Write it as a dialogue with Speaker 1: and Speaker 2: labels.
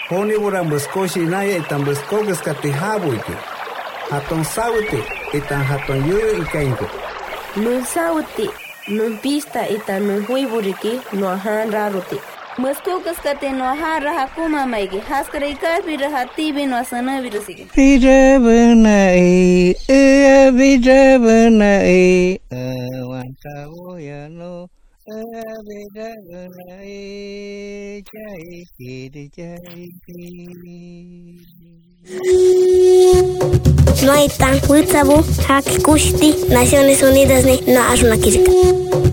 Speaker 1: Honibura muskoshi naya itan muskogas kati habuiki. Haton sauti itan haton yuyu ikainko.
Speaker 2: Nun sauti, nun pista itan nun huiburiki no ahan raruti. Muskogas kati no ahan rahakuma maigi. Haskara ikasbi rahatibi no asana virusigi.
Speaker 3: Bijabunai, bijabunai, wantawoya no.
Speaker 4: No hay tan huitzabu, haki kushti, Naciones Unidas ni no asuna kirika.